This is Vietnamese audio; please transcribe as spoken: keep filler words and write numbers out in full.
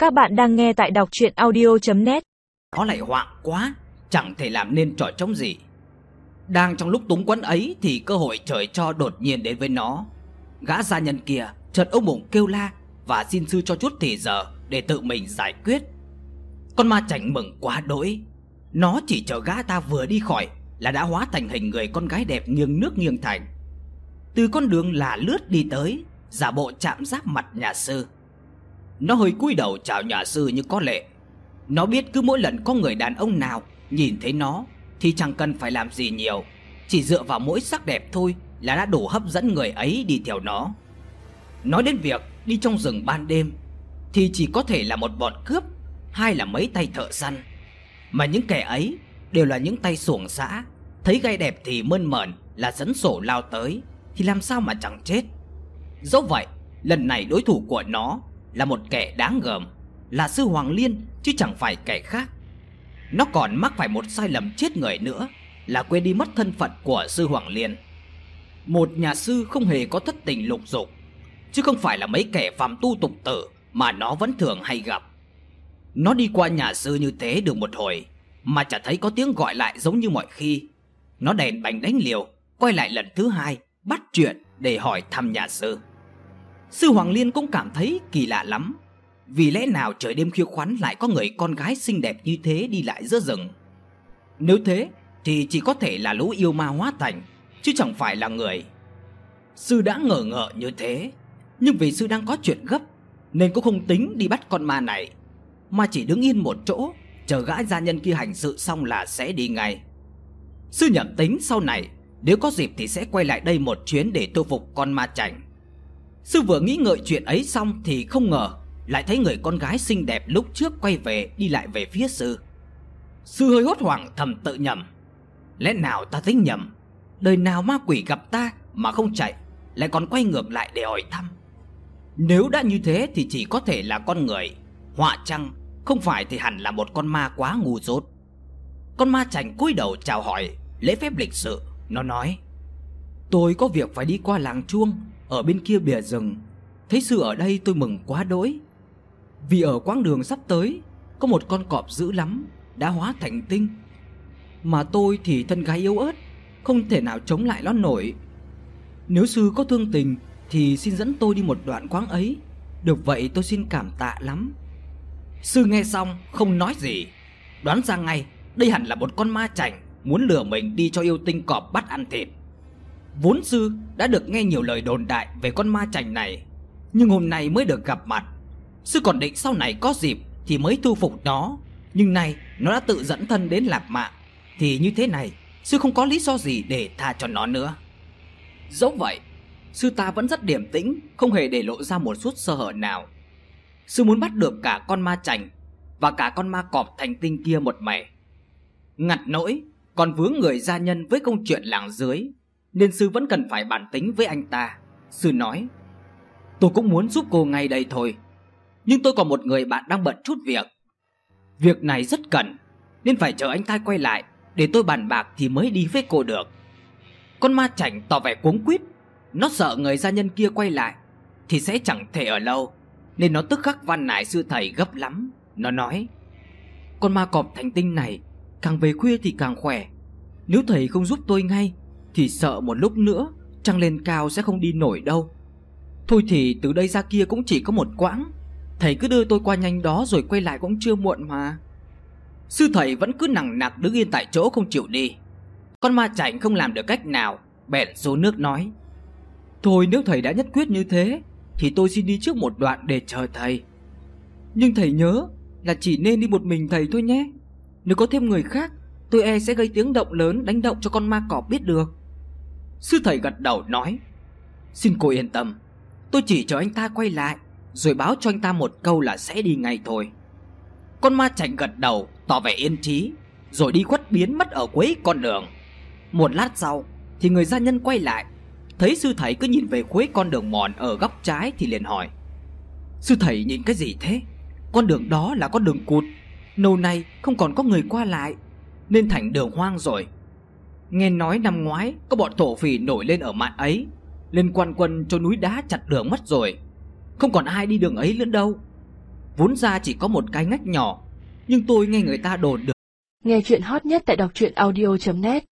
Các bạn đang nghe tại đọc truyện audio chấm net. Nó lại hoạng quá, chẳng thể làm nên trò trống gì. Đang trong lúc túng quẫn ấy thì cơ hội trời cho đột nhiên đến với nó. Gã gia nhân kia chợt ôm bụng kêu la và xin sư cho chút thì giờ để tự mình giải quyết. Con ma chảnh mừng quá đỗi. Nó chỉ chờ gã ta vừa đi khỏi là đã hóa thành hình người con gái đẹp nghiêng nước nghiêng thành. Từ con đường là lướt đi tới, giả bộ chạm giáp mặt nhà sư. Nó hơi cúi đầu chào nhà sư như có lệ. Nó biết cứ mỗi lần có người đàn ông nào nhìn thấy nó thì chẳng cần phải làm gì nhiều, chỉ dựa vào mỗi sắc đẹp thôi là đã đủ hấp dẫn người ấy đi theo nó. Nói đến việc đi trong rừng ban đêm thì chỉ có thể là một bọn cướp hay là mấy tay thợ săn. Mà những kẻ ấy đều là những tay xuồng xã, thấy gái đẹp thì mơn mởn là dẫn sổ lao tới thì làm sao mà chẳng chết. Dẫu vậy, lần này đối thủ của nó là một kẻ đáng gờm, là sư Hoàng Liên chứ chẳng phải kẻ khác. Nó còn mắc phải một sai lầm chết người nữa, là quên đi mất thân phận của sư Hoàng Liên. Một nhà sư không hề có thất tình lục dục, chứ không phải là mấy kẻ phàm tu tục tử mà nó vẫn thường hay gặp. Nó đi qua nhà sư như thế được một hồi mà chả thấy có tiếng gọi lại giống như mọi khi. Nó đèn bánh đánh liều, quay lại lần thứ hai bắt chuyện để hỏi thăm nhà sư. Sư Hoàng Liên cũng cảm thấy kỳ lạ lắm. Vì lẽ nào trời đêm khuya khoắt lại có người con gái xinh đẹp như thế đi lại giữa rừng? Nếu thế thì chỉ có thể là lũ yêu ma hóa thành, chứ chẳng phải là người. Sư đã ngờ ngợ như thế, nhưng vì sư đang có chuyện gấp nên cũng không tính đi bắt con ma này, mà chỉ đứng yên một chỗ chờ gã gia nhân kia hành sự xong là sẽ đi ngay. Sư nhẩm tính sau này nếu có dịp thì sẽ quay lại đây một chuyến để thu phục con ma chảnh. Sư vừa nghĩ ngợi chuyện ấy xong thì không ngờ lại thấy người con gái xinh đẹp lúc trước quay về đi lại về phía sư. Sư hơi hốt hoảng thầm tự nhầm, lẽ nào ta tính nhầm, đời nào ma quỷ gặp ta mà không chạy lại còn quay ngược lại để hỏi thăm. Nếu đã như thế thì chỉ có thể là con người, họa chăng không phải thì hẳn là một con ma quá ngu dốt. Con ma chảnh cúi đầu chào hỏi lễ phép lịch sự. Nó nói: tôi có việc phải đi qua làng Chuông ở bên kia bìa rừng. Thấy sư ở đây tôi mừng quá đỗi. Vì ở quãng đường sắp tới có một con cọp dữ lắm đã hóa thành tinh, mà tôi thì thân gái yếu ớt, không thể nào chống lại nó nổi. Nếu sư có thương tình thì xin dẫn tôi đi một đoạn quãng ấy, được vậy tôi xin cảm tạ lắm. Sư nghe xong không nói gì, đoán ra ngay đây hẳn là một con ma chảnh muốn lừa mình đi cho yêu tinh cọp bắt ăn thịt. Vốn sư đã được nghe nhiều lời đồn đại về con ma chảnh này, nhưng hôm nay mới được gặp mặt. Sư còn định sau này có dịp thì mới thu phục nó, nhưng nay nó đã tự dẫn thân đến nạp mạng, thì như thế này sư không có lý do gì để tha cho nó nữa. Dẫu vậy, sư ta vẫn rất điềm tĩnh, không hề để lộ ra một chút sơ hở nào. Sư muốn bắt được cả con ma chảnh và cả con ma cọp thành tinh kia một mẻ. Ngặt nỗi còn vướng người gia nhân với công chuyện làng dưới, nên sư vẫn cần phải bàn tính với anh ta. Sư nói: tôi cũng muốn giúp cô ngay đây thôi, nhưng tôi còn một người bạn đang bận chút việc. Việc này rất cần, nên phải chờ anh ta quay lại để tôi bàn bạc thì mới đi với cô được. Con ma chảnh tỏ vẻ cuống quýt. Nó sợ người gia nhân kia quay lại thì sẽ chẳng thể ở lâu, nên nó tức khắc van nài sư thầy gấp lắm. Nó nói: con ma cọp thành tinh này càng về khuya thì càng khỏe. Nếu thầy không giúp tôi ngay thì sợ một lúc nữa trăng lên cao sẽ không đi nổi đâu. Thôi thì từ đây ra kia cũng chỉ có một quãng, thầy cứ đưa tôi qua nhanh đó rồi quay lại cũng chưa muộn mà. Sư thầy vẫn cứ nằng nặc đứng yên tại chỗ không chịu đi. Con ma chảnh không làm được cách nào, bèn xuống nước nói: thôi nếu thầy đã nhất quyết như thế thì tôi xin đi trước một đoạn để chờ thầy. Nhưng thầy nhớ là chỉ nên đi một mình thầy thôi nhé. Nếu có thêm người khác, tôi e sẽ gây tiếng động lớn, đánh động cho con ma cọp biết được. Sư thầy gật đầu nói: xin cô yên tâm, tôi chỉ chờ anh ta quay lại rồi báo cho anh ta một câu là sẽ đi ngay thôi. Con ma chảnh gật đầu tỏ vẻ yên trí, rồi đi khuất biến mất ở cuối con đường. Một lát sau thì người gia nhân quay lại, thấy sư thầy cứ nhìn về cuối con đường mòn ở góc trái thì liền hỏi: sư thầy nhìn cái gì thế? Con đường đó là con đường cụt, lâu nay không còn có người qua lại nên thành đường hoang rồi. Nghe nói năm ngoái có bọn thổ phỉ nổi lên ở mạn ấy, lên quan quân cho núi đá chặt đường mất rồi, không còn ai đi đường ấy nữa đâu. vốn ra chỉ có một cái ngách nhỏ, nhưng tôi nghe người ta đồn được. Nghe chuyện hot nhất tại đọc truyện audio chấm net.